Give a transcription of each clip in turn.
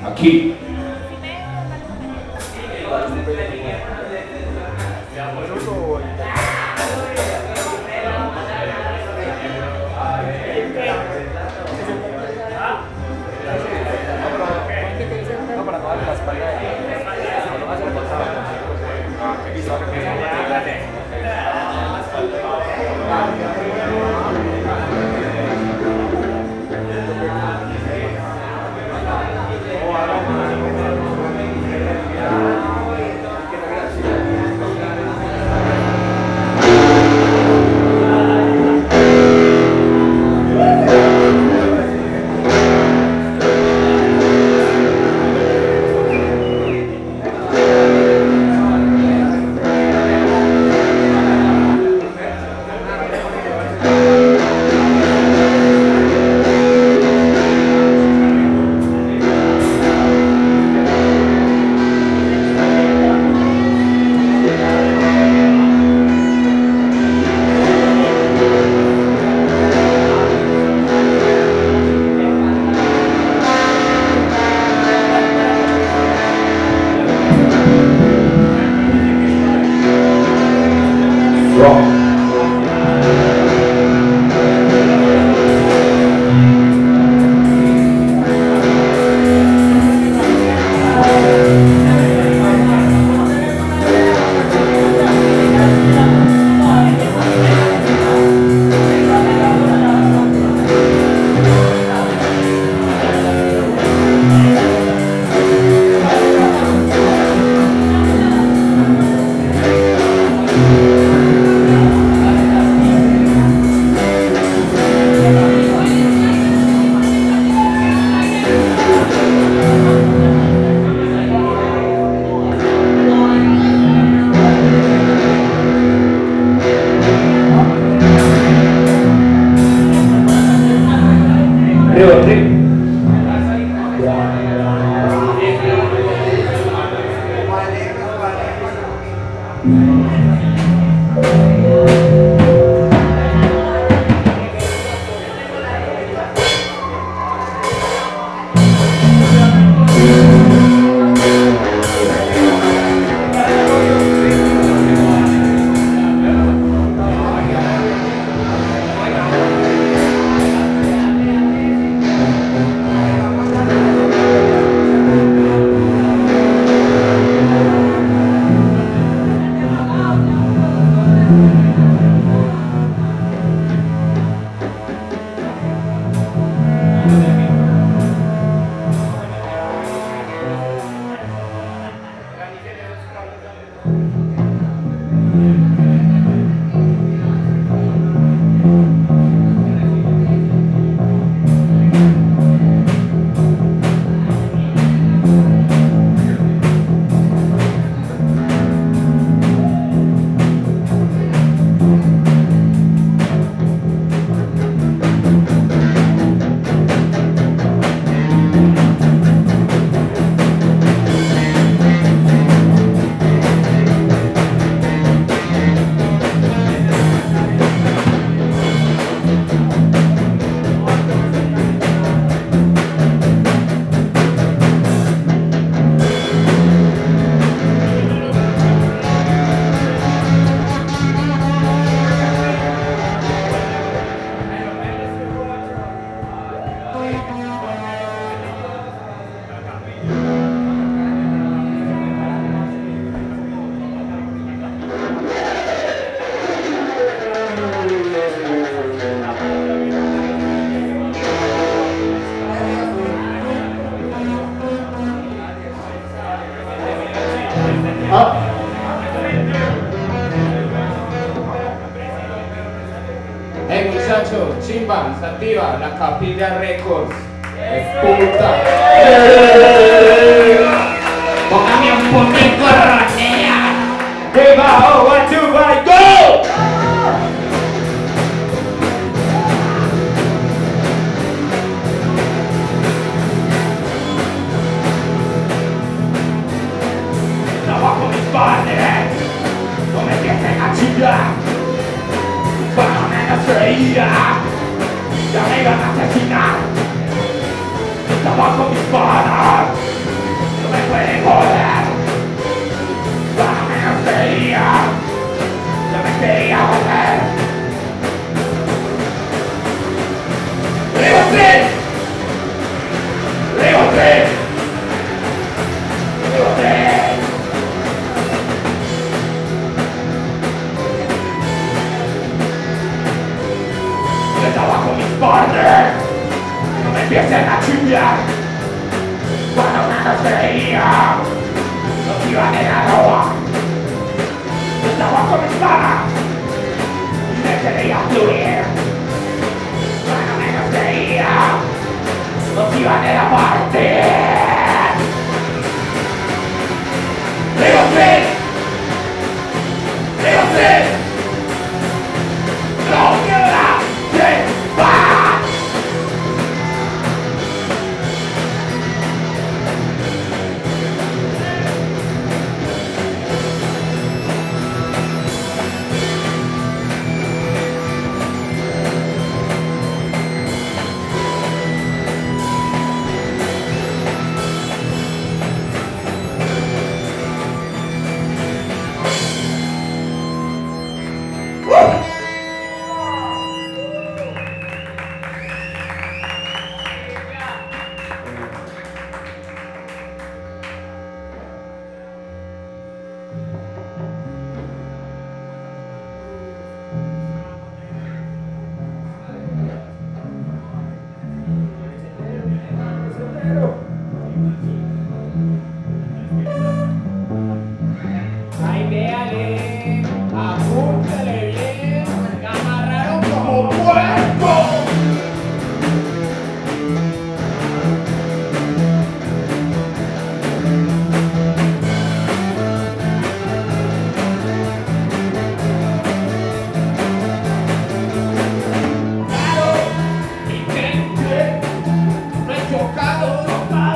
aquí. Muchachos, chimba, se activa la Capilla Records. Puta. Póngame un poquito de ranea. Hey, va, 1, 2, 5, go! Trabajo mis padres, no me dejen a chingar. Cuando menos creía, ya me iban a asesinar. Trabajo mis panas, empiecen a chillar. Cuando menos creía, nos iban a ir a robar. Estaba con mis manos y me quería fluir. Cuando menos creía, nos iban a ir a partir. Digo sí, digo sí, no quedará sin paz. Ay, véale, apúntale bien, me amarraron como puerco. Claro, mi gente, me he chocado.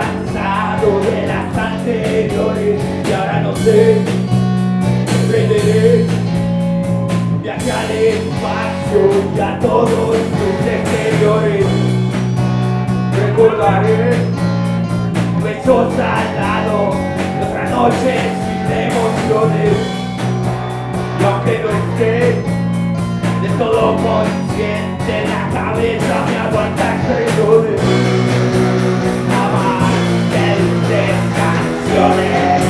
cansado de las anteriores y ahora no sé, prenderé viaje al espacio y a todos sus exteriores. Recordaré besos al lado de otras noches sin emociones. Y aunque no esté de todo consciente, la cabeza me aguanta exteriores. Amantes canciones.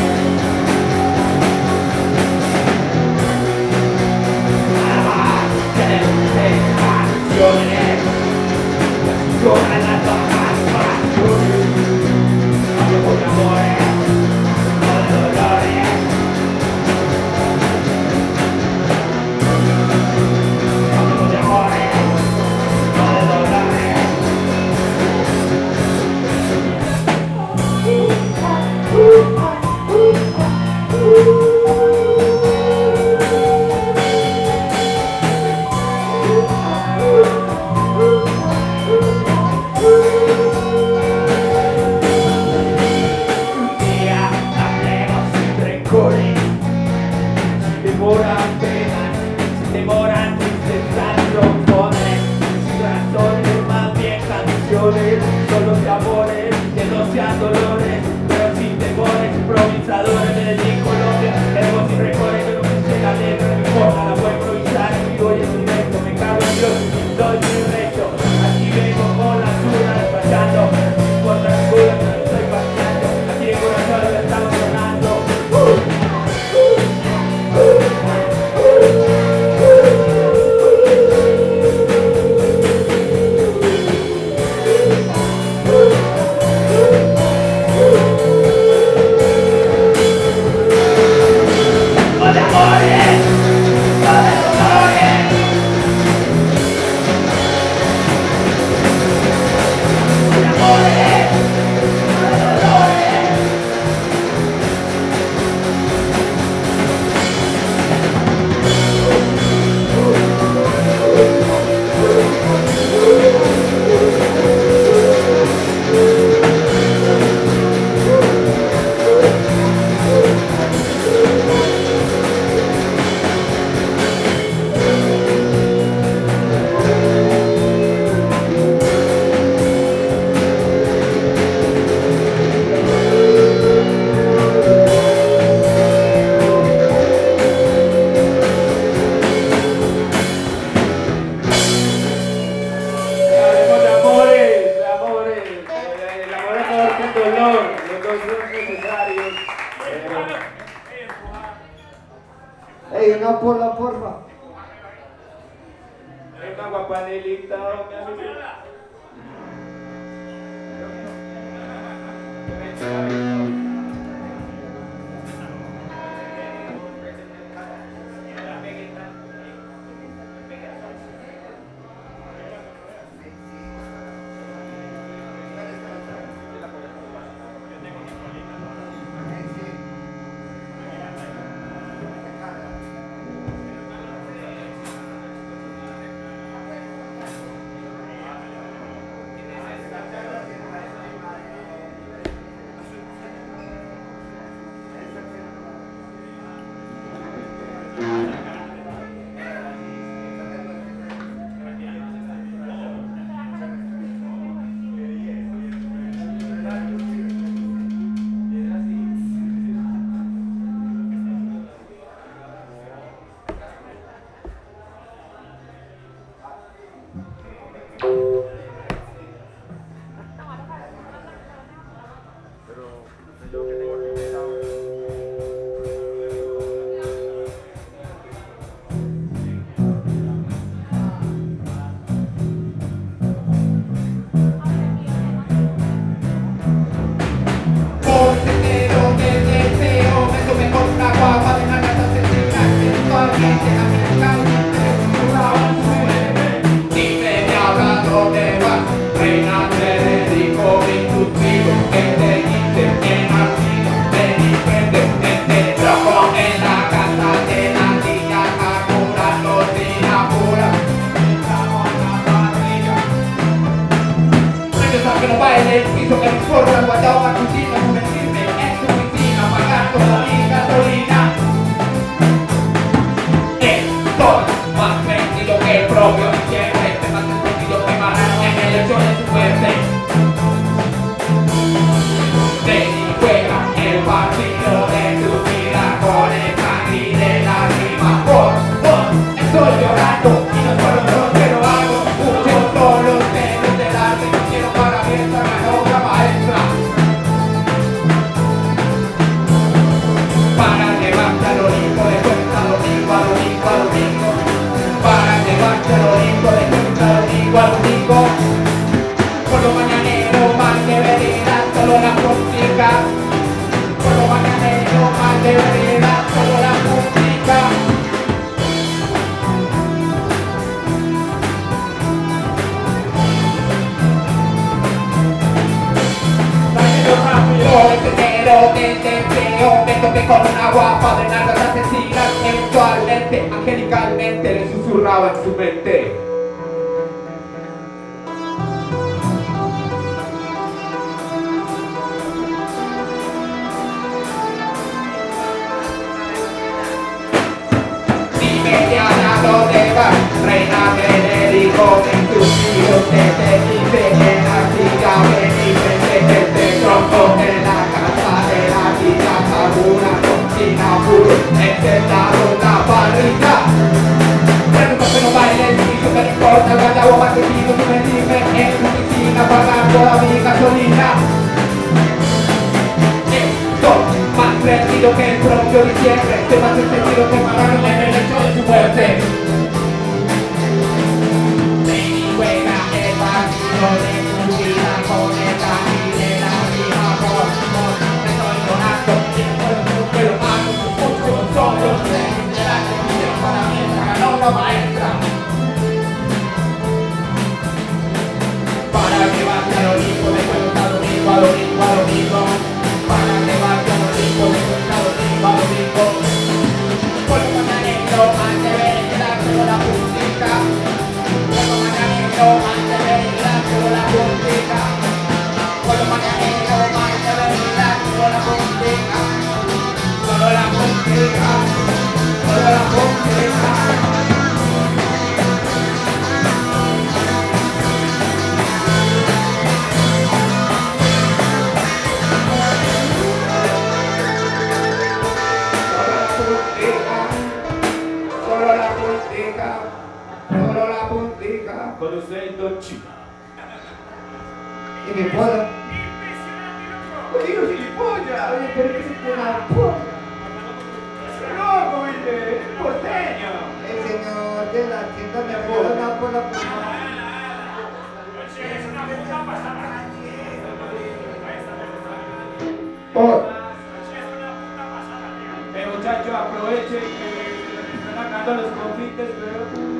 Canciones, lloran las bajas pasiones, hablo de amores, no de dolores. Hablo de amores, no de dolores. Demoran tristes canciones, sin razones, más bien canciones, solo de amores, que no sean dolores, pero sin temores, improvisadores de Colombia, tenemos sin recorrer, que no me sé la letra, no importa, la puedo improvisar en vivo y en directo, me cago en Dios y doy mi reto, aquí vengo con la zurda despachando, por las cosas que no estoy paseando, aquí en corazón lo estamos sonando. Ey, una porla, porfa. Una guapanelita, mi amigo. que no baile. piso que me forra, guardado a cocina, sumergirme en su piscina, pagando mi gasolina. Estoy más metido que el propio diciembre, estoy más entendido que Marrano en el hecho de su muerte. De mi juega el partido de tu vida con el sangre de la rima. Por estoy llorando y no solo yo que lo hago, mucho son los medios del arte que quiero para mí esta gran obra maestra. Para llevarte al Olimpo de cuenta domingo a domingo a domingo. Para llevarte al Olimpo de cuenta domingo a domingo. Por lo mañanero mal de vereda, solo la música. Por lo mañanero mal de vereda, solo la música. Me toqué con una guapa de nalgas asesinas. Eventualmente, angelicalmente le susurraba en su mente. Dime Diana, ¿dónde vas? Reina Benedico, en tus hijos te dice en la silla, venite, te tronco en la casa de la vida, una cocina puro, encendido la parrilla. Pregunto que no bailes, y eso que no importa, guardado más que si no me dime en tu piscina, pagando a mi gasolina. Estoy más prendido que el propio diciembre, estoy más encendido que Marrano en el hecho de su muerte. Juega el partido de tu vida con el sangre de la rima. Por estoy llorando y no puedo que lo hago. Muchos son los medios del arte que quiero para mí esta gran obra maestra. Para llevarte al Olimpo de cuenta domingo a domingo a domingo. Para llevarte al Olimpo de cuenta domingo a domingo. Por lo mañanero más de vereda solo la música. Por lo mañanero más de vereda solo la música. Por lo mañanero más de vereda solo la música. Solo la música. Solo la música. Solo la puntica, solo la puntica. Con usted el Don Chico. Y mi polla. Oye, gilipollas. Oye, pero ¿qué se pone la polla? Loco, viste, es porteño. El señor de la tienda me regaló una polla por Muchachos, aprovechen que están acabando los confites, pero...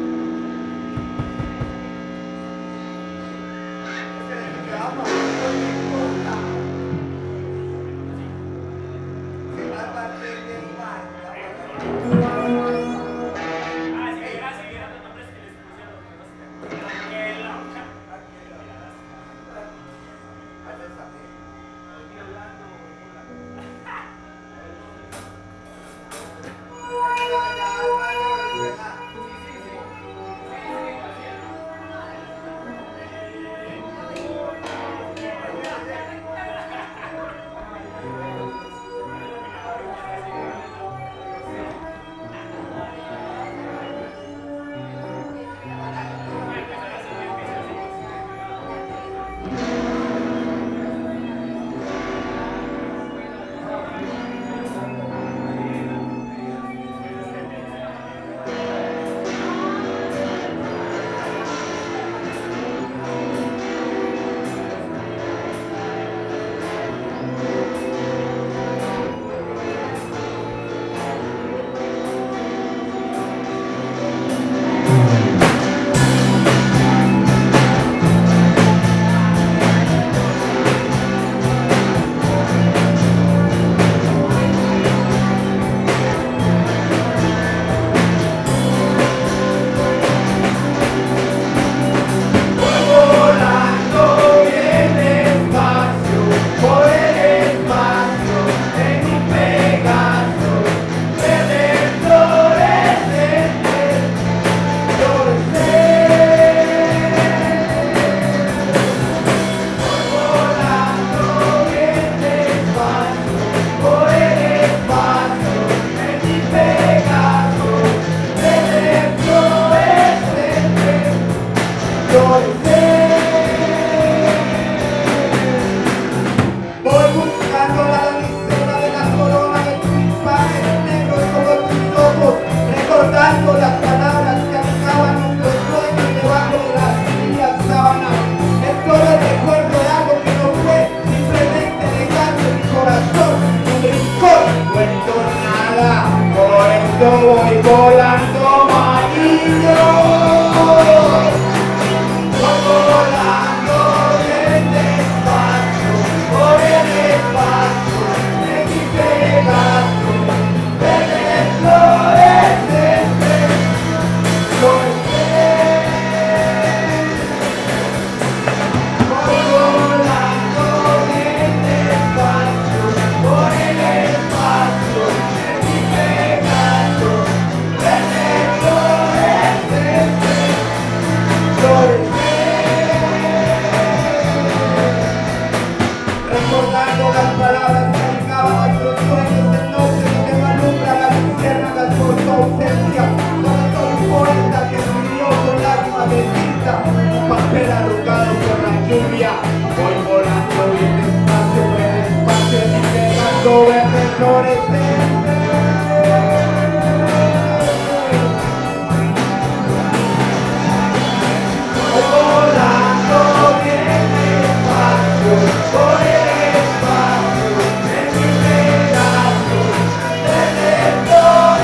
por el espacio de mi relación, teniendo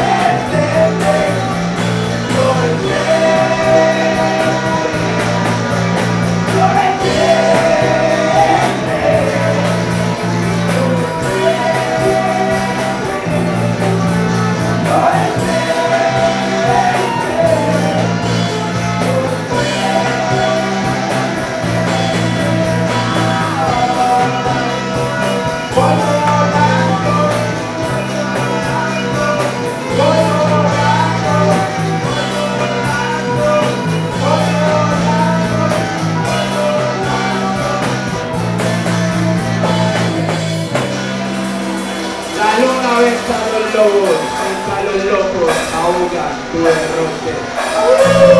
la luna besa a los lobos, besa a los locos, ahoga tu derroche.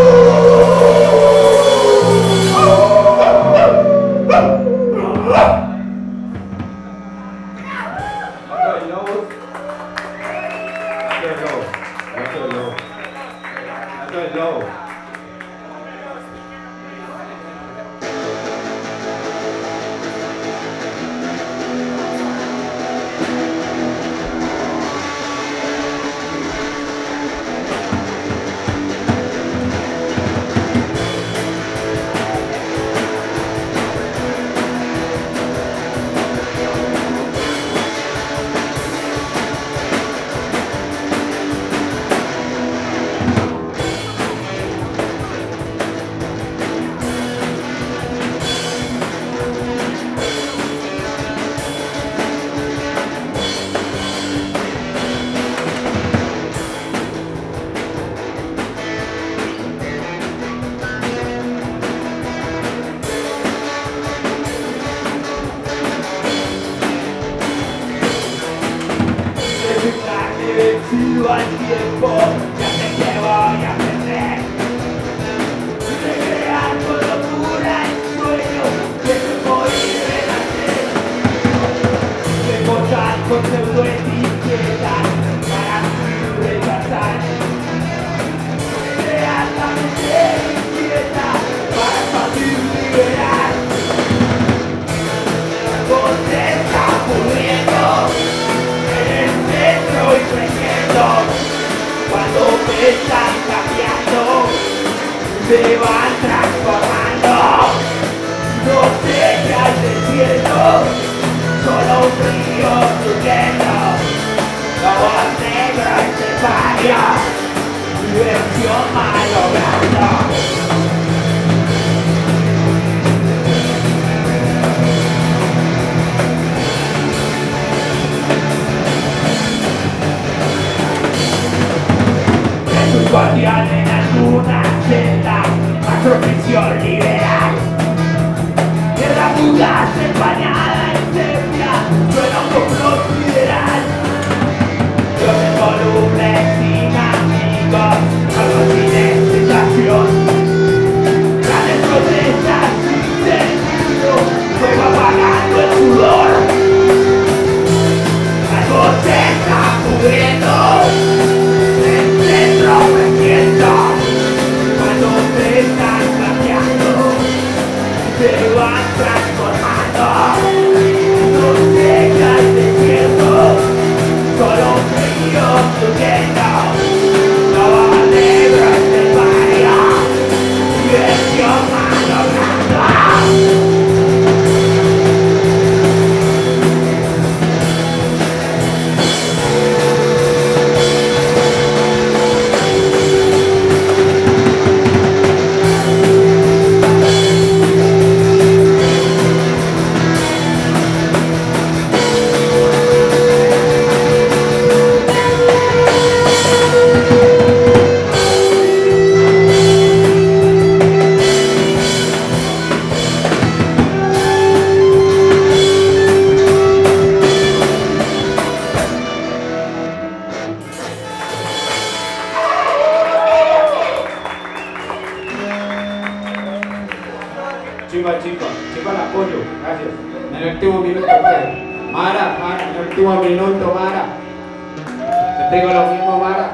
Vencido al tiempo, ya sé que voy a perder. Recrear con locura el sueño de morir y renacer. Demostrar con pseudo etiquetas para rechazar. Crear la mente inquieta para fácil liberar. La voz se está pudriendo en el centro y creciendo. Cuando me están cambiando, me van transformando. No sé qué hay desierto, solo un río fluyendo. Lobos negros se varia, diversión malogrando. Guardián en alguna celda, macroprisión liberal. Tierra fugaz empañada en sepia, suena un complot sideral. Yo tengo lumbres sin amigos, algo sin explicación. Grandes protestas sin sentido, fuego apagando el sudor. Algo se está pudriendo. Cuando te están cambiando, te van transformando. No sé qué hay desierto, solo un río fluyendo. Lobos negros de varia, diversión malogrando. Chicos, el apoyo, gracias. En el último minuto, Mara, en el último minuto, Mara. Te digo lo mismo, Mara.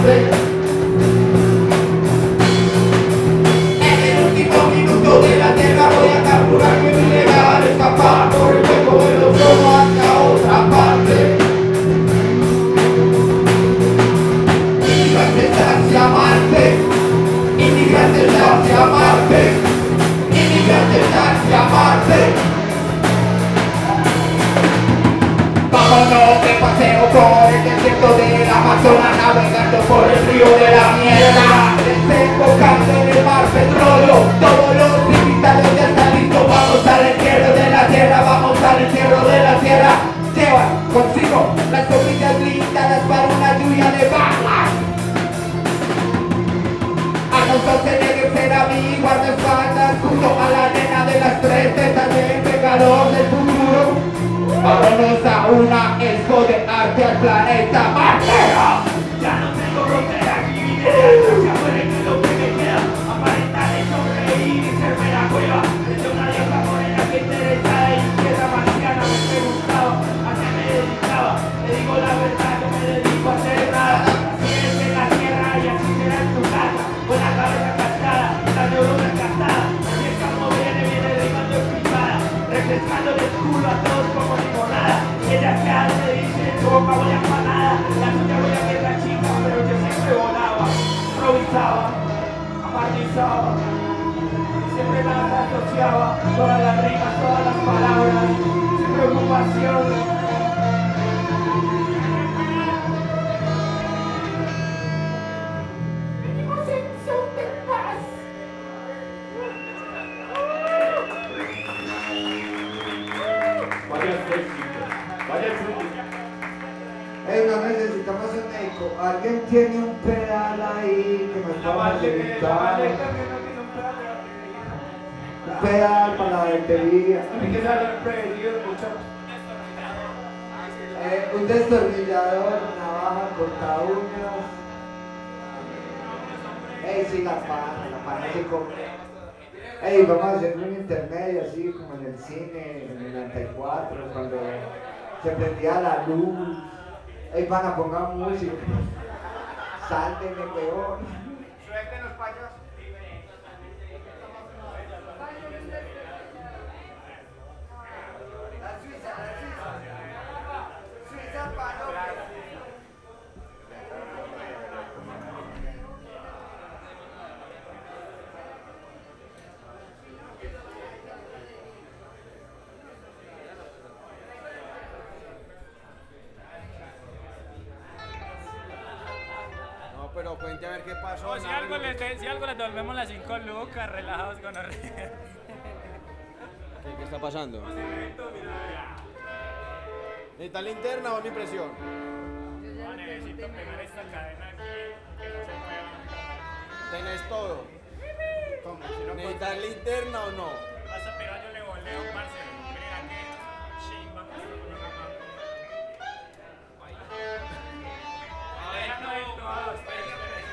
amarse. En el último minuto de la tierra voy a capturar mi ilegal, escapar por el hueco de los ojos hacia otra parte. Inmigrantes hacia Marte, inmigrantes hacia Marte, inmigrantes hacia Marte. Vámonos de paseo por el desierto del Amazonas, navegando por el río de la mierda, desembocando en el mar petróleo. Todos los cristales ya están listos. Vamos al entierro de la tierra, vamos al entierro de la tierra. Lleva consigo las sombrillas blindadas para una lluvia de balas. Arnold Schwarzenegger será mi guardaespaldas, junto a la nena de las tres tetas del vengador del futuro. Vámonos a una expo de arte al planeta Marte. Ya no tengo fronteras ni mineras, hacia afuera que lo que me queda, aparentar de sonreír y serme la cueva. Desde una diosa morena que interesada y tierra marciana me preguntaba a qué me dedicaba. Le digo la verdad, no me dedico a hacer nada. Así es en la tierra y así será en tu casa, con la cabeza gastada, las neuronas gastadas. Así es como viene rimando escripada, refrescando el culo a todos como limonada. Y ella que hace dice, en su boca voy a empanada, la suya voy a ver la chica, pero yo siempre volaba, improvisaba, amarnizaba, siempre nada asociaba, todas las rimas, todas las palabras, sin preocupación. Venimos en son de paz. Vaya éxito, vaya éxito. No necesitamos un eco. ¿Alguien tiene un pedal ahí que nos pueda facilitar? Un pedal para la batería. Hay que saber predecido, muchachos. Un destornillador, navaja, corta uñas. Sí, la pana se compra. Vamos a hacer un intermedio así como en el cine, en el 94, cuando se prendía la luz. Van a poner música. Sáltenme, peor. Suéltenos, payos. La Suiza. Suiza para Pero cuente a ver qué pasó. Si algo les devolvemos las 5 lucas, relajados con ¿Qué está pasando? ¿Necesita linterna o mi presión? necesito pegar esta cadena aquí, que no se mueva. ¿Tenés todo? ¿Necesitas linterna o no? Pasa, pero yo le voleo, parce. Mira que chimba que está con la mamá. Ahora no hay todo, espere.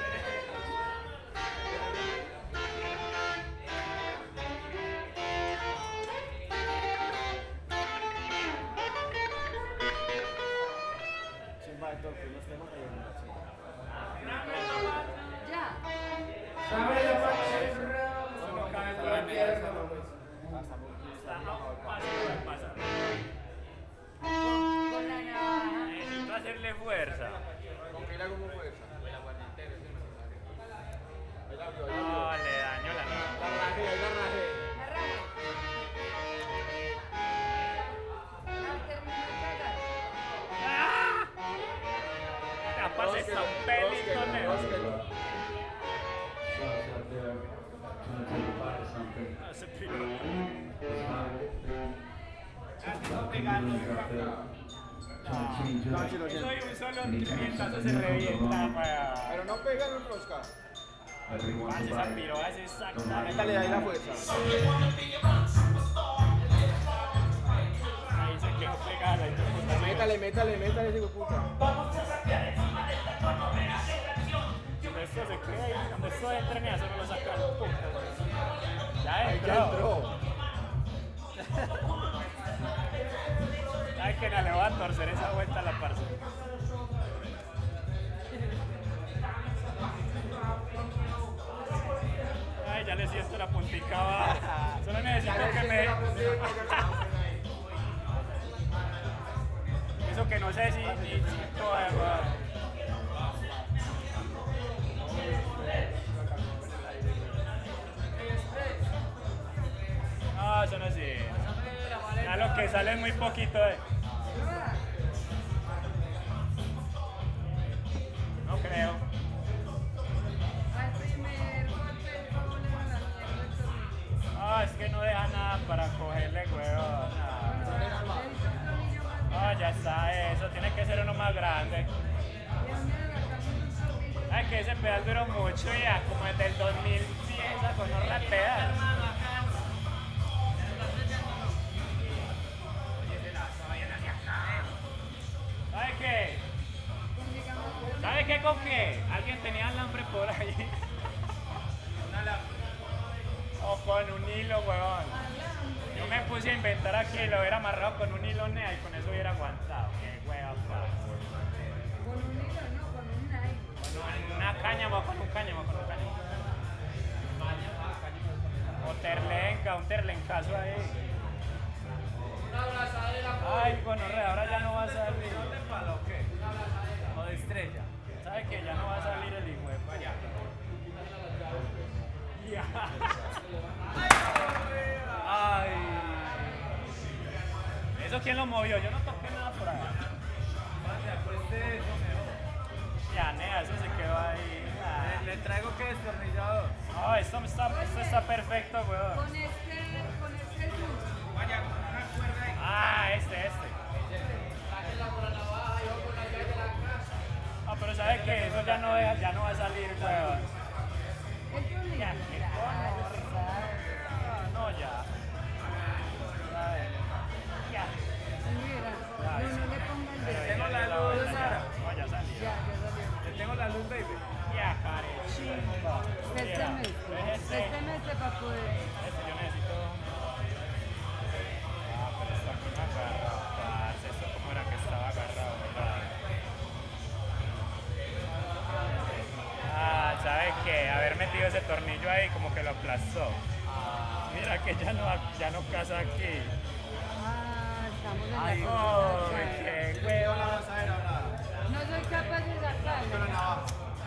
Chimba de todo, que no estemos cayendo. Ya. Abre la pared. Solo cabe por la mesa. Pasa. Con la navaja. Necesito hacerle fuerza. ¿Con qué le hago fuerza? No, le daño la navaja. La rajé. La rama. La termina de pegar. Capaz está un pelito negro. Hace piloto. Soy un solo trivientazo, se revienta, weón. Pero no pega en un rosca. Parce, esa piroa es exactamente. Métale ahí la fuerza. Ahí se quedó pegada. Métale, digo puta. Cuando esto se crea y cuando esto entra en eso no lo sacan. Ya Ahí entró. ya entró. Ay, que no le va a torcer esa vuelta a la parce. ya le siento la puntica abajo. Solo necesito que me... Eso que no sé si coge, weón. No, eso no sirve. Ya lo que sale es muy poquito, No creo. Al primer golpe el pavo le va a la mierda el tornillo. Ah, es que no deja nada para cogerle, weón. Ya está eso. Tiene que ser uno más grande. Ay, que ese pedal duró mucho ya, como desde el 2010, con horra de pedal. ¿Sabe qué? ¿Sabe qué con qué? Alguien tenía alambre por ahí. Un alambre. O con un hilo, weón. Yo me puse a inventar aquí y lo hubiera amarrado con un hilo nea y con eso hubiera aguantado. Qué hueva, Con un hilo, no, con un nylon. con una cáñamo, con un cáñamo. O terlenca, un terlencazo ahí. Ay, bueno, ahora ya no va a salir. ¿De palo o qué? ¿O de estrella? ¿Sabe qué? Ya no va a salir el hijo de allá. Ya. Ay. ¿Eso quién lo movió? Yo no toqué nada por ahí. Ya, nea, eso se quedó ahí. Le traigo que destornillador. No, esto está perfecto, weón. Con este dulce. Ah, este. No, pero ¿sabe qué? Eso ya no va a salir, weón. El tornillo. Ya, qué no, ya. Ya. No le ponga el dedo. Tengo la luz. No, ya salió. Ya salió. Le tengo la luz, baby. Ya, carechimba. Este mes para poder. Yo necesito... Ah, pero está aquí agarrado, parce. Esto como era que estaba agarrado, ¿verdad? Ah, ¿sabe qué? Haber metido ese tornillo ahí como que lo aplastó. Mira que ya no casa aquí. Ah, estamos en la Ay, cosa. qué huevo. No soy capaz de sacarlo.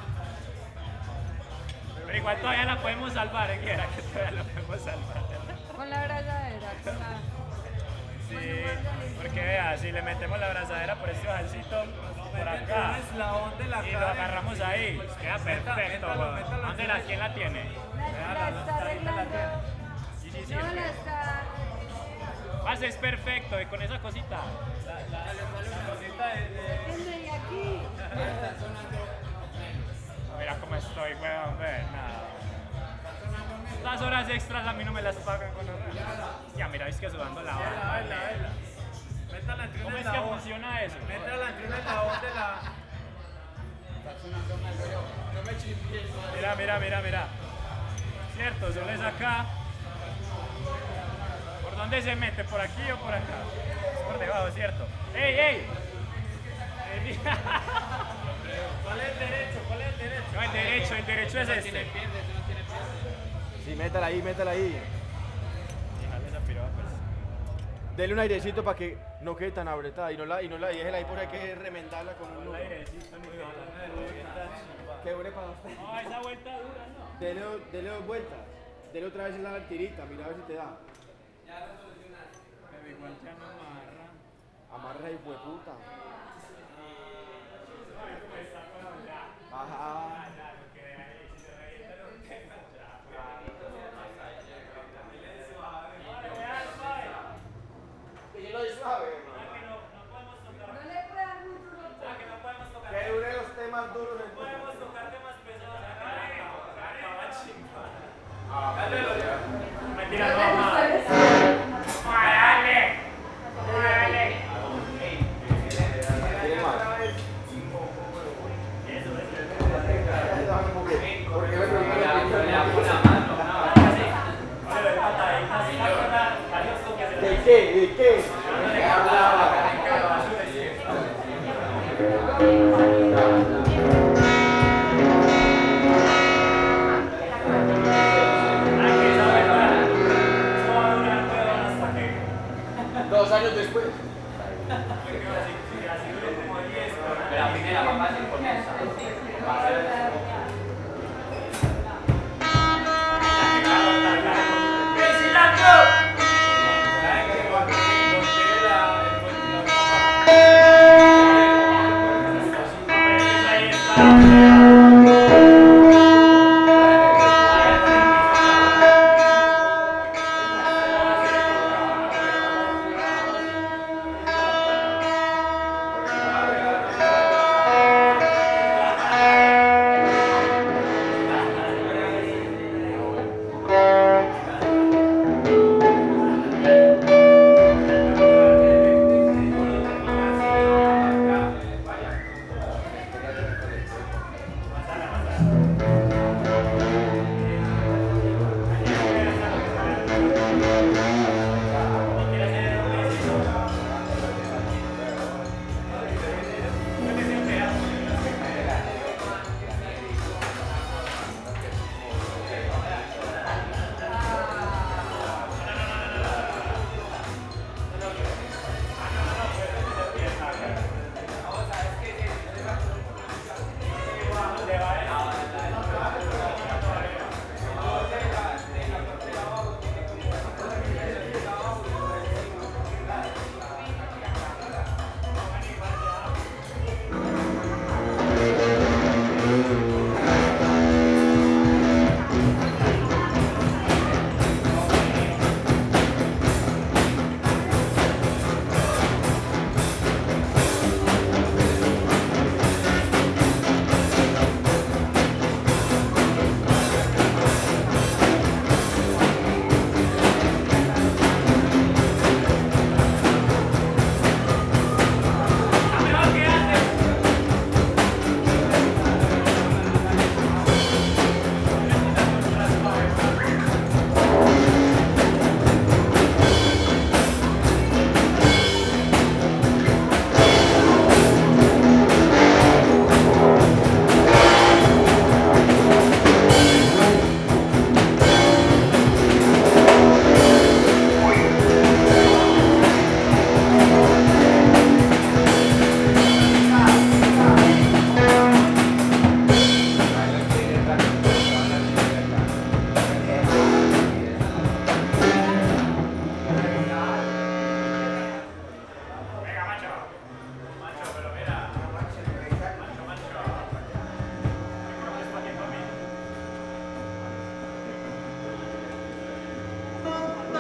Pero igual todavía la podemos salvar, ¿eh? Era que todavía la podemos salvar. Con la abrazadera, con la... Sí, porque vea, si le metemos la abrazadera por este bajalcito, por acá, Un eslabón de la y lo agarramos ahí, queda perfecto, métalo, weón. métalo. ¿Quién la tiene? La está arreglando. Sí, sí, sí. No, la está... Pase, es perfecto, y con esa cosita. Tiene aquí. Mira cómo estoy, weón, ve, nada. Estas horas extras a mí no me las pagan con Ya, mira, es que sudando la hora. Métala entre un ¿Cómo es que eslabón. funciona eso? Métala entre un eslabón de la... Mira. Cierto, solo es acá. ¿Por dónde se mete? ¿Por aquí o por acá? Es por debajo, ¿cierto? ¡Ey! ¿Cuál es el derecho? No, el derecho es este. Sí, métala ahí. Dale esa piroa, pues. Dele un airecito para que no quede tan apretada y no la déjela ahí porque hay que remendarla con un nudo. Airecito, ni nada. Que dure para usted. No, esa vuelta dura, ¿no? Dele 2 vueltas. Dele otra vez en la tirita, mira a ver si te da. Pero igual ya no amarra. Amarra y puta. Ajá. Que yo lo suave, No le puedo dar mucho ropa. que dure los temas duros del Podemos tocar temas pesados. Mentira, Mentira, no, no, no. Dale. ¿Tiene más?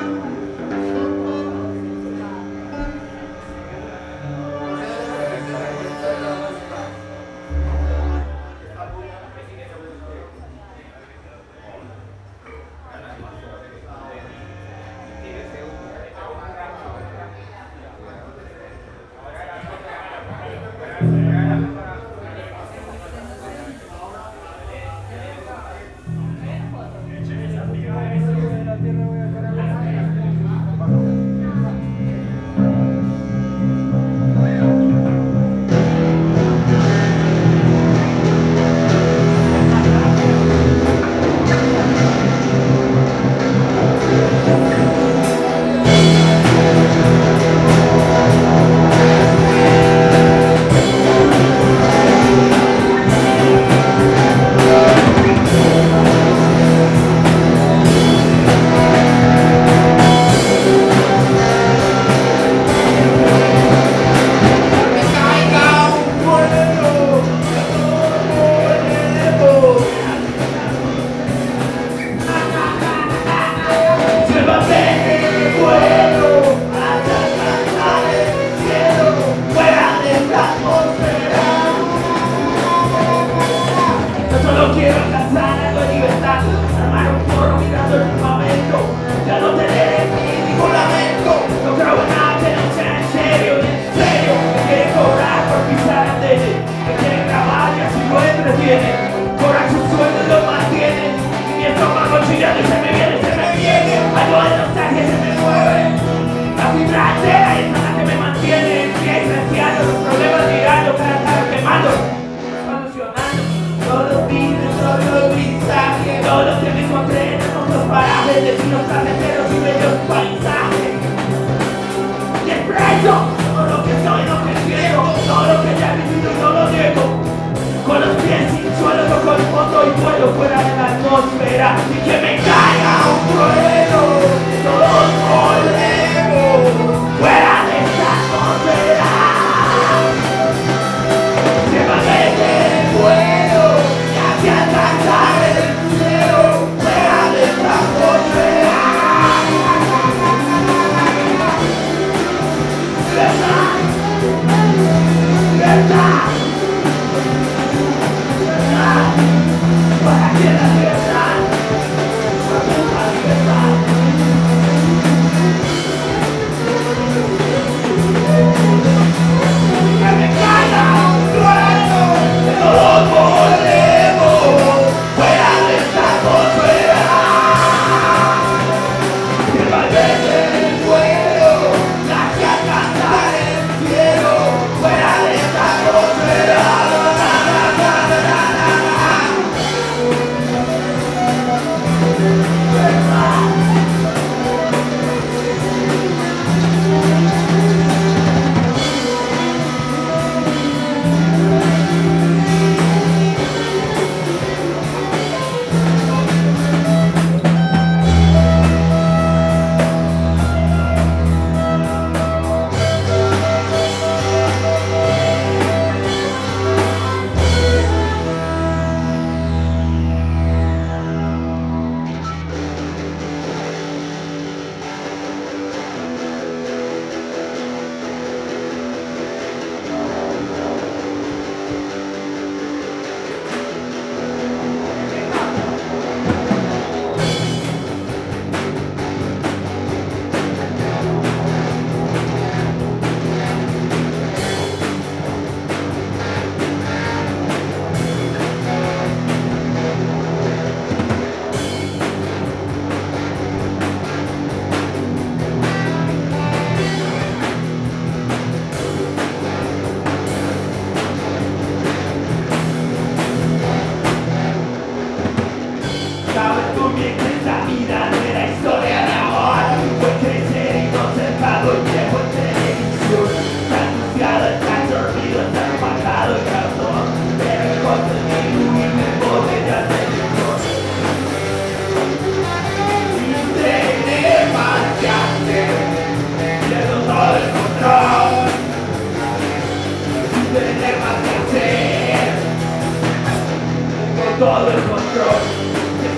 todo el control.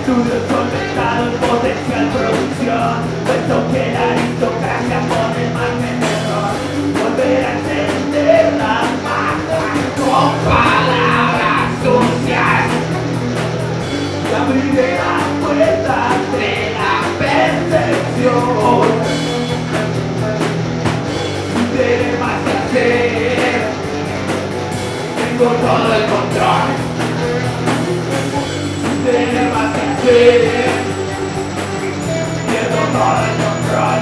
estudios solventados, potencial producción, puesto que la aristocracia pone margen de error. Volver a encender la masa con palabras sucias y abrir la puerta de la percepción. Si tienes más que hacer, tengo todo el control. Tienes más que hacer, pierdo todo el control.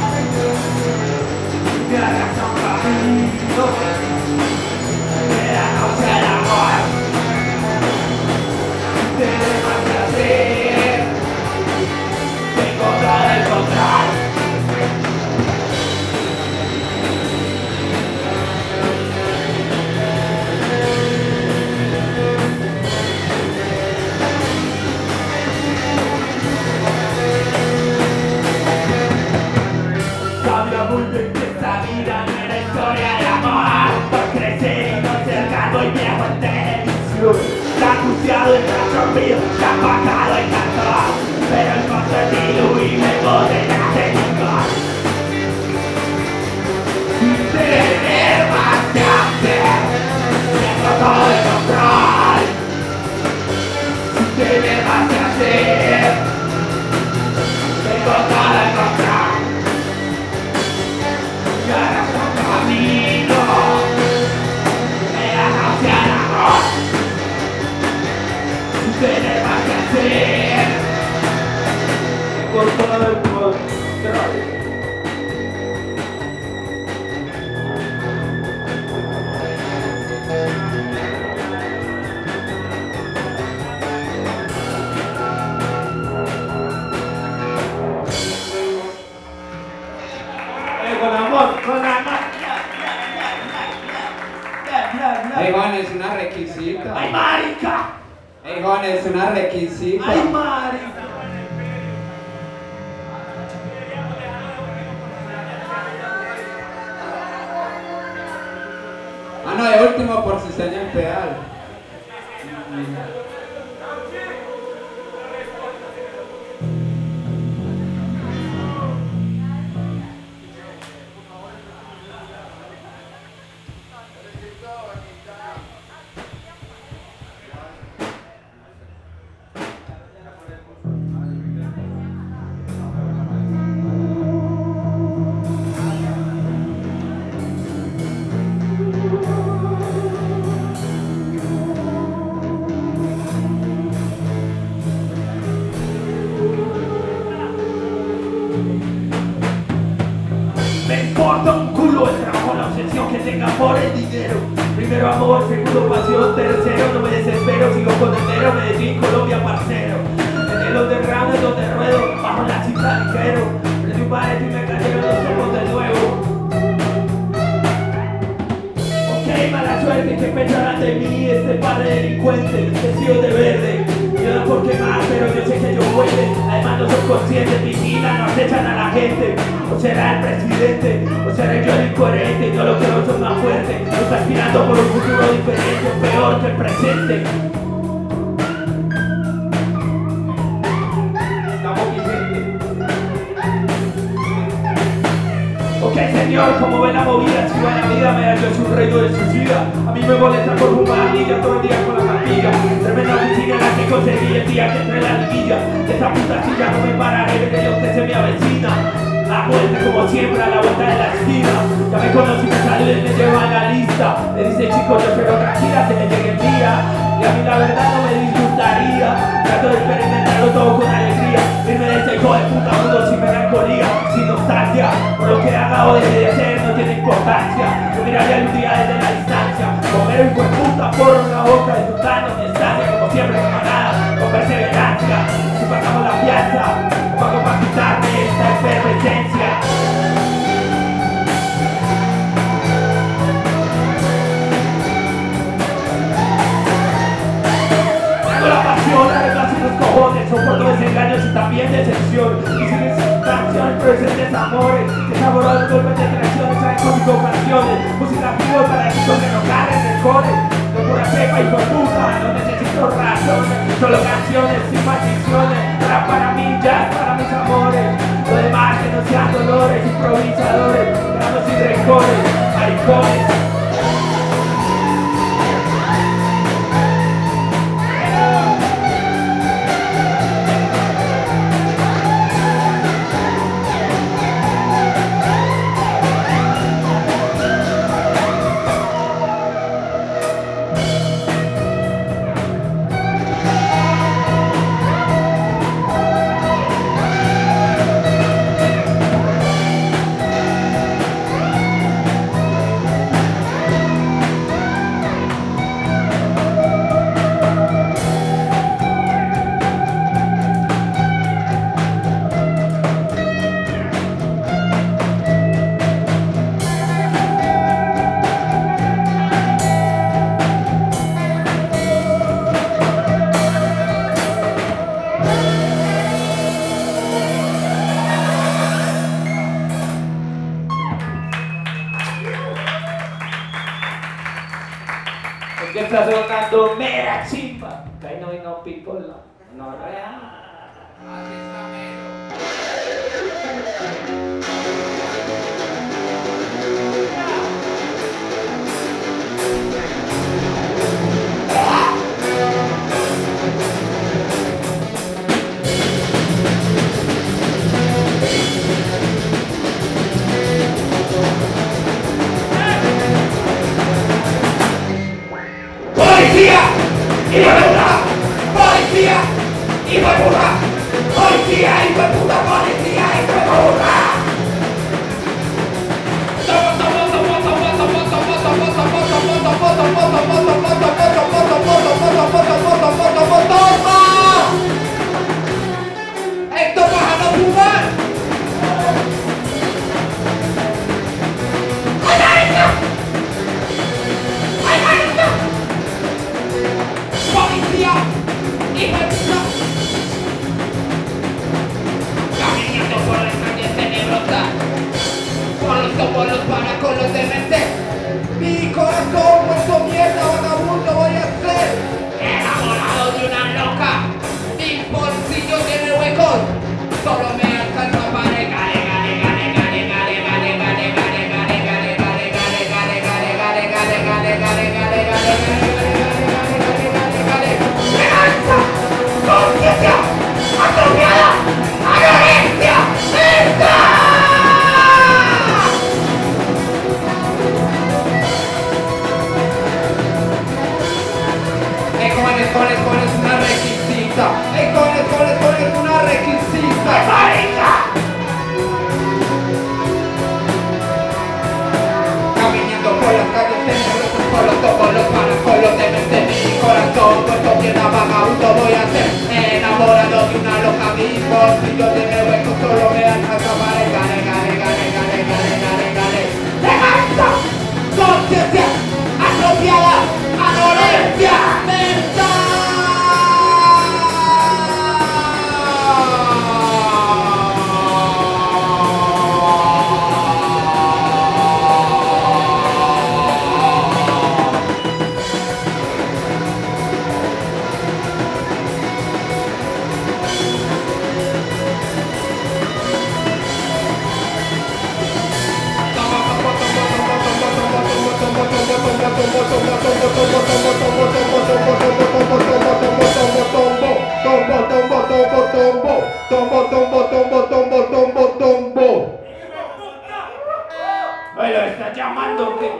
Me hagas un camino, me da náusea el amor. Tienes más que hacer, tengo todo el control. Muy bien que esta vida no era historia de amor. Por crecer y no ser calvo y viejo en televisión. Está acuciado el rastro mío, está apagado el cantón. Pero el costo es diluible, bodega de licor. Sin tener más que hacer, tengo todo el control. Sin tener más que hacer, tengo todo el control. Y ahora un camino, me da náusea el amor. Si tienes más que hacer, tengo todo el control. Con amor. Hey Juan, es una requisita. ¡Ay, marica! Hey Juan, es una requisita. ¡Ay, marica! Ah, no, de último por si se el pedal. Un culo el trabajo, la obsesión que tenga por el dinero. Primero amor, segundo pasión, tercero no me desespero, sigo con entero, Medellín, Colombia, parcero. En el underground es donde ruedo, bajo la cifra ligero. Prendí un bareto y me cayeron los ojos de nuevo. Ok, mala suerte, que pensarán de mí este par de delincuentes vestidos de verde. Yo no por quemar, pero yo sé que yo vuelve. Además no son conscientes, vigilan, no acechan a la gente. O será el presidente, o será yo el incoherente. Yo lo que no soy más fuerte, no está aspirando por un futuro diferente, peor que el presente. Estamos vigentes. Ok, señor, como ve la movida, si va en la vida me da yo soy un reino de suicida. A mí me molesta por fumar anilla todo el día con la pastilla. Tremenda oficina la que conseguí el día que entré en la liguilla. De esta puta silla no me pararé, veré yo que se me avecina. La muerte como siempre a la vuelta de la esquina. Ya me conocí, me saluden, me llevan la lista. Me dice chicos, yo espero tranquila que me llegue el día. Y a mí la verdad no me disgustaría. Trato de experimentarlo todo con alegría. Irme de ese hijo de puta mundo sin melancolía, sin nostalgia. Por lo que haga o deje de ser no tiene importancia. Yo miraría el día desde la distancia. Comer un hijo de puta porro en la boca, disfrutando mi estancia como siempre camarada, con perseverancia. Si pagamos la fianza, pago para quitarme esta efervescencia. Tengo la pasión, arreglas sus cojones, soporto desengaños y también decepción. Y sin esa canción, presentes amores, que saboran golpes de traiciones, traen cómico canciones. Música vivo para chicos que no carguen rencores. De pura cepa y por puta, no necesito razones. Solo canciones sin maldiciones, rap para mí, jazz para mis amores. Lo demás que no sean dolores, improvisadores, granos y rencores, maricones. Que está sonando mera chimba. Que ahí no vino people, no real. ¡Policía! ¡Hijo de puta! ¡Policía! ¡Hijo de puta! ¡Policía! ¡Hijo de puta! ¡Policía! ¡Hijo de puta! ¡Esto baja no fumar! ¡Policía! ¡Hijo de puta! Caminando por las calles tenebrosas, con los para con los dementes. Mi corazón vuelto mierda, vagabundo voy a ser. Enamorado de una loca, mi bolsillo tiene huecos, solo me alcanza para ¡conciencia! ¡Atrofiada! ¡Anorexia! ¡Esta! Cones, una requisita. Cones, una requisita. ¡Marica! Caminando por las calles tenebrosas, con los topos, los paracolos de mente, mi corazón puesto mierda, vagabundo voy a ser. Enamorado de una loca, mi bolsillo tiene hueco, solo me alcanza para el gane. ¡Descansa! ¡Conciencia! ¡Atrofiada! ¡Anorexia! ¡Mental! ¡Ay, lo está llamando! ¿Qué?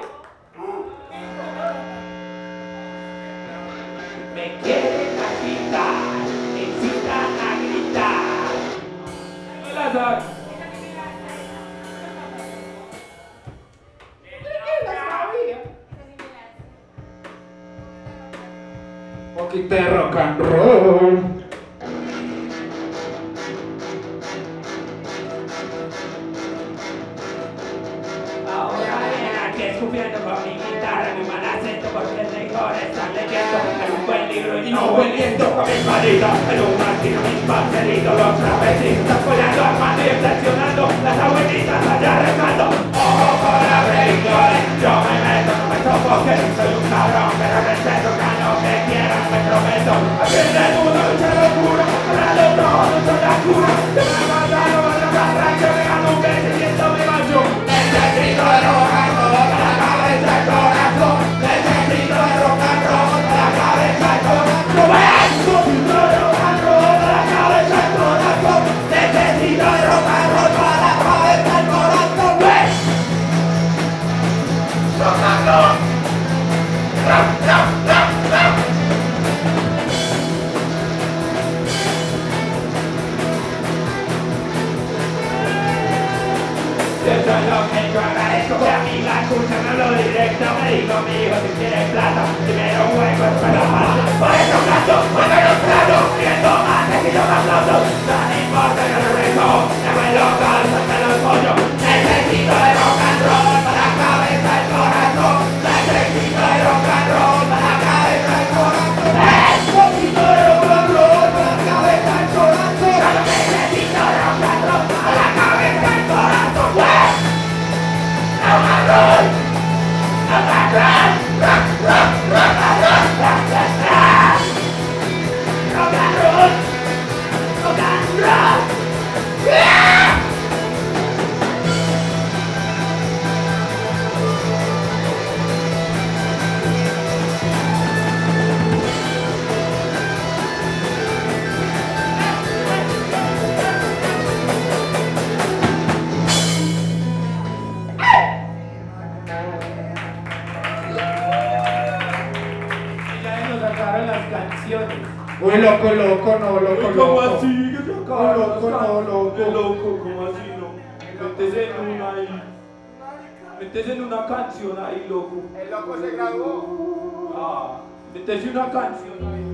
Me quieren agitar, me incitan a gritar. Hola, Doc. Un poquito de rock and roll. Ahora ven aquí escupiendo con mi guitarra, mi mal acento porque es mejor estar leyendo en un buen libro y no hueliendo con mis manitas en un martino, mis parcelitos, los travestistas follando, armando y flexionando, las abuelitas allá rezando. Ojo con la predictores, yo me meto, no me sofoque, soy un cabrón, pero respeto que a lo que quieran me prometo. Aquí en el mundo es lo que yo agradezco. Mi amiga escuchándolo directo me dijo, mi hijo, si quieres plata, primero un hueco, después la mala. Por eso canto, porque los platos, viendo más, y yo me aplaudo. No me importa, yo lo rezo, me voy loca, suelta los pollos. Necesito de rock and roll para la cabeza el corazón. Necesito de rock and roll para la cabeza el corazón. Necesito de rock and roll para la cabeza el corazón. Solo necesito de rock and roll para la cabeza el corazón. Rock and roll, rock and roll, rock, rock, rock and roll, rock and roll. Rock and roll, rock and roll. Yeah! Ya nos sacaron las canciones. Uy, loco, loco, no, loco, ¿Cómo loco. así? ¿Qué se acabaron las Loco, no, canciones? loco. Qué loco, ¿cómo así, no? Métese en una ahí. Métese en una canción ahí, loco. El loco se graduó. Ah, métese una canción ahí.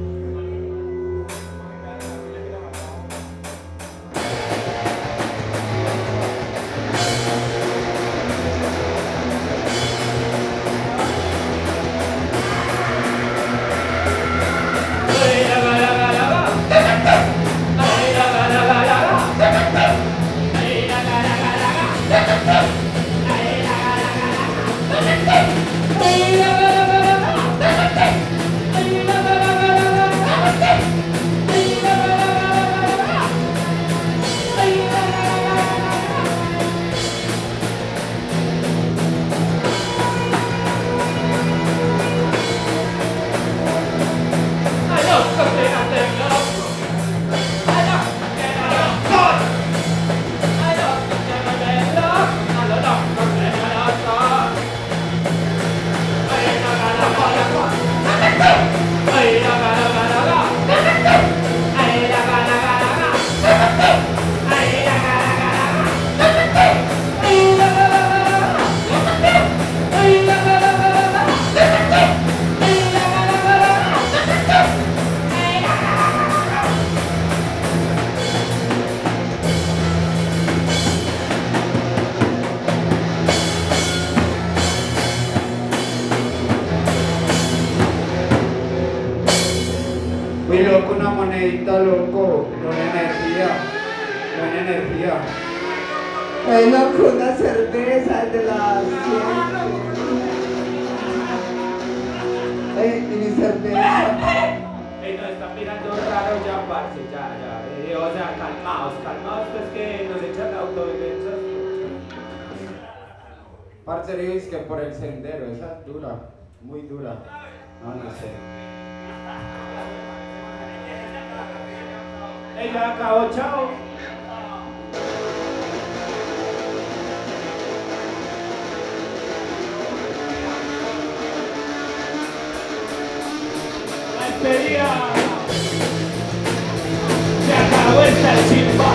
Uy, loco, una monedita, loco. Buena energía. Buena energía. Ay, loco, una cerveza de las 100. Ay, y mi cerveza. Ey, nos están mirando raro ya, parce, ya. O sea, calmaos, pues que nos echan autodefensas. Parce, es que por el sendero, esa es dura. Muy dura. No sé. Ey, ya acabó, chao. La despedida. Se acabó esta chimba.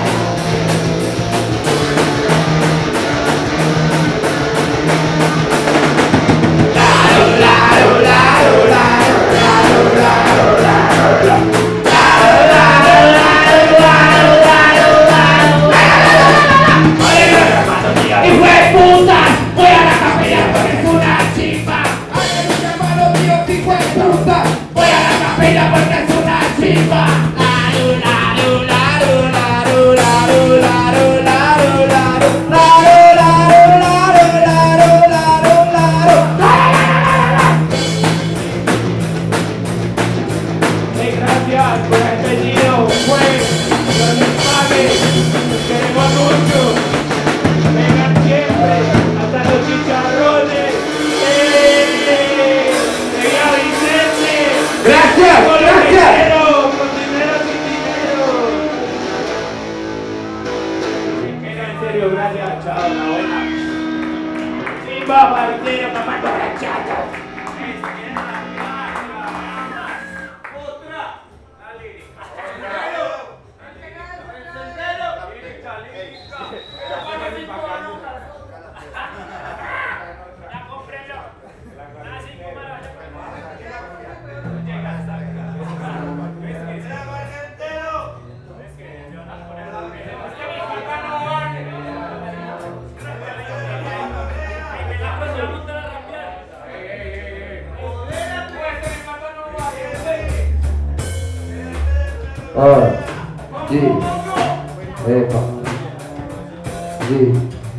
Ahora, G, epa, G.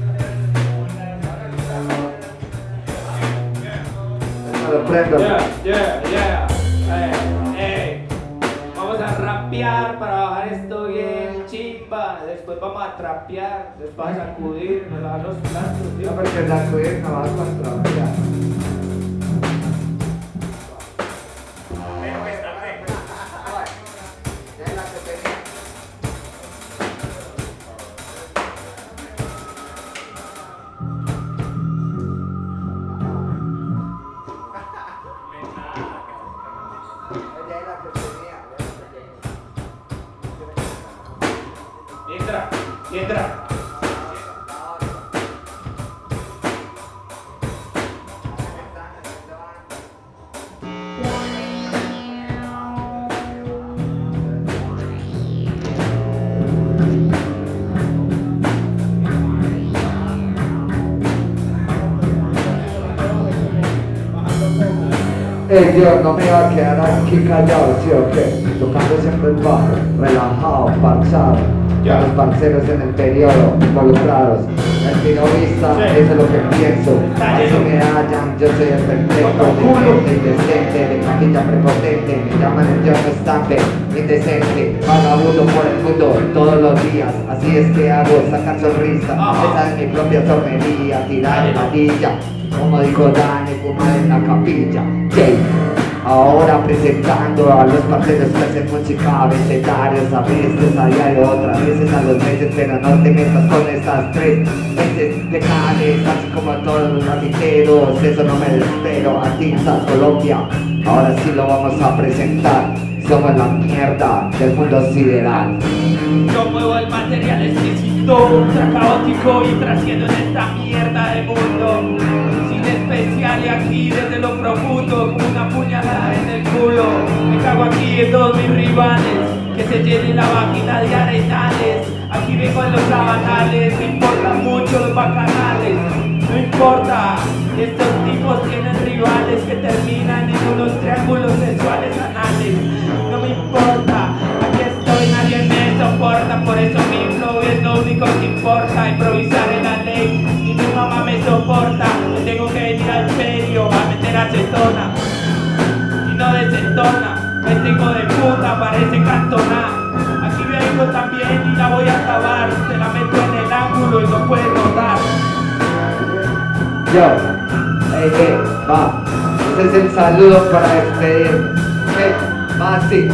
Lo prendo. Yeah. Vamos a rapear para bajar esto bien chimba. Después vamos a trapear, después a sacudir, relajar los platos. No, porque la tuya no va a contrapear. Entra. Yo no me iba a quedar aquí callado, ¿sí o qué? Tocando siempre el bajo, relajado, parchado. Ya. Los parceros en el periodo, involucrados. El pirovista, Sí. eso es lo que pienso. Está Así lleno. me hallan, yo soy el perfecto, decente, indecente, de capilla prepotente. Me llaman el John Estampe, indecente, vagabundo por el mundo todos los días. Así es que hago, sacar sonrisa. Ajá. Esa es mi propia sornería, tirar ladilla. Como dijo Dani, fumar en la capilla. Jay. Ahora presentando a los parceros que hacen música, abecedarios, a veces a diario, otras veces a los meses, pero no te metas con estas 3 veces de cales, así como a todos los ratiteros, eso no me lo espero, a Tintas Colombia, ahora sí lo vamos a presentar, somos la mierda del mundo sideral. Yo muevo el material exquisito, ultra caótico y trasciendo en esta mierda de mundo. Sin especial y aquí desde lo profundo, como una puñalada en el culo. Me cago aquí en todos mis rivales, que se llenen la vagina de arenales. Aquí vengo en los sabanales, me importan mucho los bacanales. No importa, estos tipos tienen rivales que terminan en unos triángulos sexuales anales. No me importa, aquí estoy, nadie me soporta. Por eso mi flow es lo único que importa. Improvisar en la ley, ni mi mamá me soporta. Me tengo que venir al perio a meter acetona. Y no desentona, me tengo de puta, parece cantona. Aquí vengo también y la voy a acabar. Te la meto en el ángulo y no puedes notar. Yo, va, ese es el saludo para despedirme. Va así.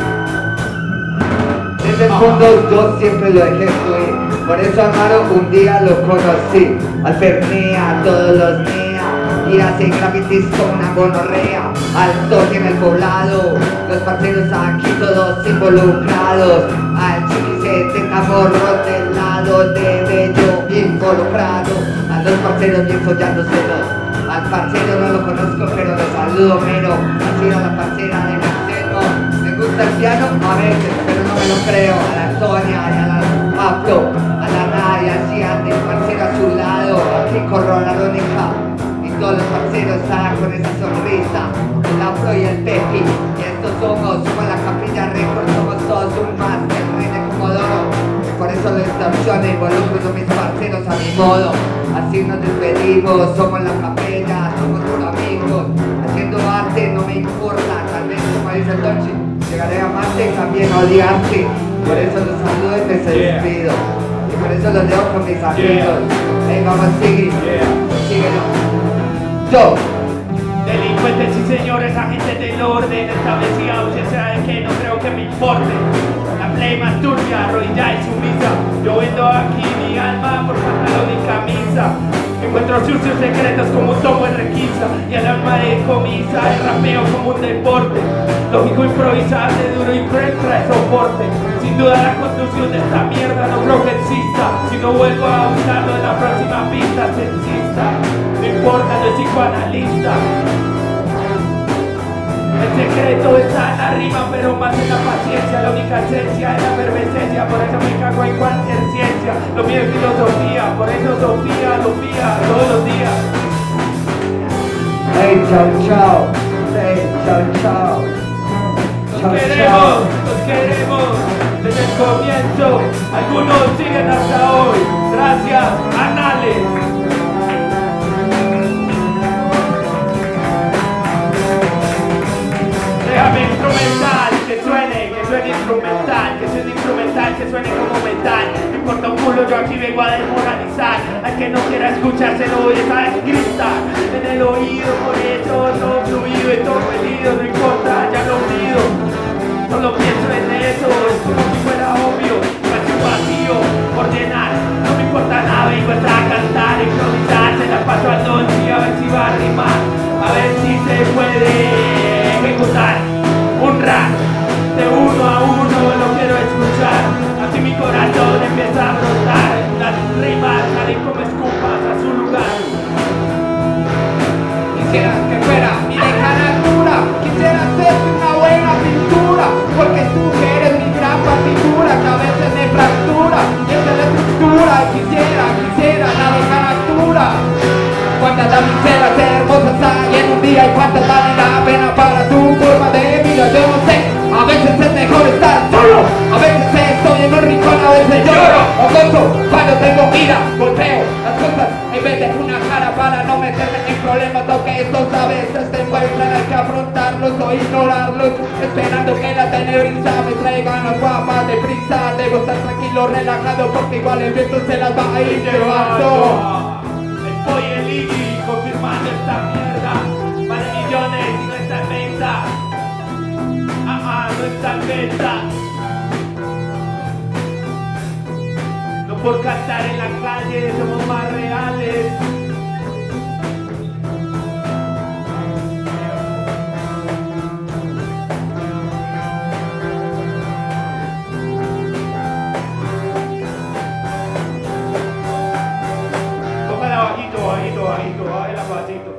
Desde el fondo yo siempre lo dejé fluir. Por eso Amaro un día lo conocí. Al Fernea, todos los mea. Y hace grafitis como una gonorrea. Al toque en el poblado. Los parceros aquí todos involucrados. Al chiqui 70 morros del lado de bello involucrado. A los parceros bien follándoselos. Al parcero no lo conozco pero lo saludo mero. Ha sido la parcera de Marcelo. Me gusta el piano a veces pero no me lo creo. A la Antonia y a la Pablo, a la Nadia, al Giante, el parcero a su lado. Aquí corro la Rónica y todos los parceros están con esa sonrisa. El Afro y el Pepi y estos somos la Capilla Record. Somos todos un más que el rey de Comodoro. Por eso lo extorsiono y involucro a mis parceros a mi modo. Así nos despedimos, somos la capella, somos puro amigos. Haciendo arte no me importa, tal vez como dice el Dolce, llegaré a amarte y también a odiarte. Por eso los saludo y me despido. Y por eso los dejo con mis amigos. Hey, vamos, sigue. Síguelo. Yo. Delincuentes y señores, agentes del orden, establecida ausencia de que no creo que me importe. La play más turbia, arrodillada y sumisa. Yo vendo aquí mi alma por pantalón y camisa. Encuentro sucios secretos como un tomo en requisa. Y el alma de comisa, el rapeo como un deporte. Lógico improvisable, duro y cruel trae soporte. Sin duda la construcción de esta mierda no creo que exista. Si no vuelvo a usarlo en la próxima pista, sexista. No importa, yo soy psicoanalista. El secreto está en la rima, pero más en la paciencia. La única esencia es la efervescencia, por eso me cago en cualquier ciencia. Lo mío es filosofía, por eso Sofía, todos los días. Hey, chao, chao. Hey, chao, chao. Los queremos, los queremos. el comienzo, algunos siguen hasta hoy. Gracias, anales. Déjame instrumental, que suene instrumental, que suene como metal. No importa un culo, yo aquí vengo a desmoralizar. Al que no quiera escucharse lo voy a gritar en el oído, por eso todo fluido y todo felido, no importa, ya lo olvido. Solo pienso en eso, es como si fuera obvio, casi un vacío por llenar. No me importa nada, vengo a cantar, improvisar, se la paso al don y a ver si va a rimar, a ver si se puede ejecutar un rap de uno a uno, lo quiero escuchar. Así mi corazón empieza a brotar, las rimas salen como escupas a su lugar. Quisiera que fuera mi caratura, quisiera hacerte una buena pintura, porque tú que eres mi gran partitura, que a veces me fractura, y esa es la estructura. Quisiera la de caratura. Cuántas damiselas hermosas hay en un día y cuántas valen la pena para tu forma de vida, yo no sé. A veces es mejor estar solo, a veces estoy en un rincón, a veces lloro o gozo. Cuando tengo ira, golpeo las cosas en vez de una cara para no meterme en problemas. Aunque estos a veces te encuentran, hay que afrontarlos o ignorarlos, esperando que la tenebrisa me traiga las guapas de prisa. Debo estar tranquilo, relajado, porque igual el viento se las va a ir llevando. Estoy en Ligi confirmando esta mierda. Vale millones y no está en venta. No está en venta. No por cantar en la calle somos más reales. Tócala bajito, bájala pasito.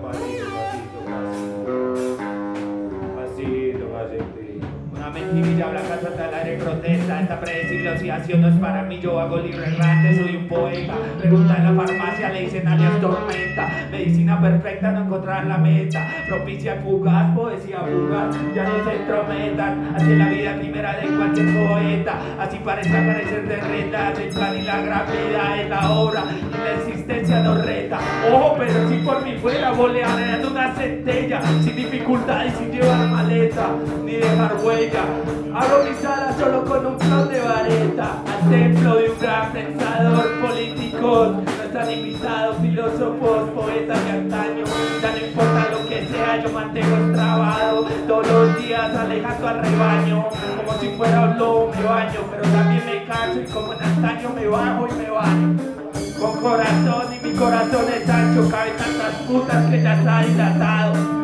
Una mentirilla blanca salta al aire protesta. Esta predecible oscilación no es para mí, yo hago libre errante, soy un poeta. Pregunta en la farmacia, le dicen alias tormenta. Medicina perfecta, no encontrar la meta. Propicia fugaz, poesía fugaz, ya no se entrometan. Así es la vida primera de cualquier poeta. Así parece aparecer de retas. El plan y la gravedad es la obra y la existencia nos reta. Ojo, pero si por mí fuera boleando una centella, sin dificultad y sin llevar maleta ni dejar huella. Abro mis alas solo con un flow de vareta al templo de un gran pensador político. No están invitados filósofos, poetas de antaño. Ya no importa lo que sea, yo mantengo trabado todos los días alejando al rebaño. Como si fuera un lobo me baño, pero también me canso y como en antaño me bajo y me baño. Con corazón y mi corazón es ancho, cabe tantas putas que ya está dilatado.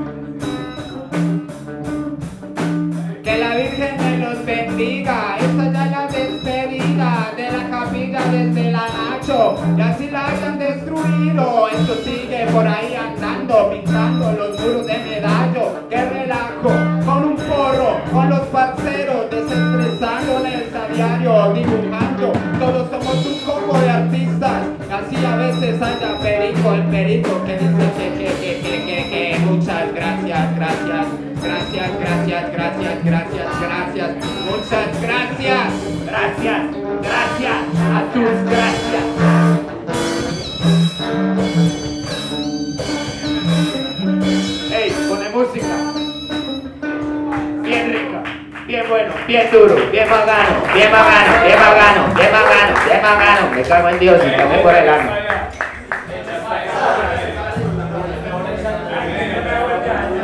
Que la Virgen me los bendiga. Esta ya es la despedida de la capilla desde la Nacho. Y así la hayan destruido. Esto sigue por ahí andando, pintando los muros de Medallo. Que relajo, con un porro, con los parceros, desestresándoles a diario, dibujando. Todos somos un combo de artistas. Así a veces haya perico, el perico que dice que muchas gracias. Muchas gracias a tus gracias. Ey, pone música bien rica, bien bueno, bien duro, bien bacano. Me cago en Dios y también por el alma.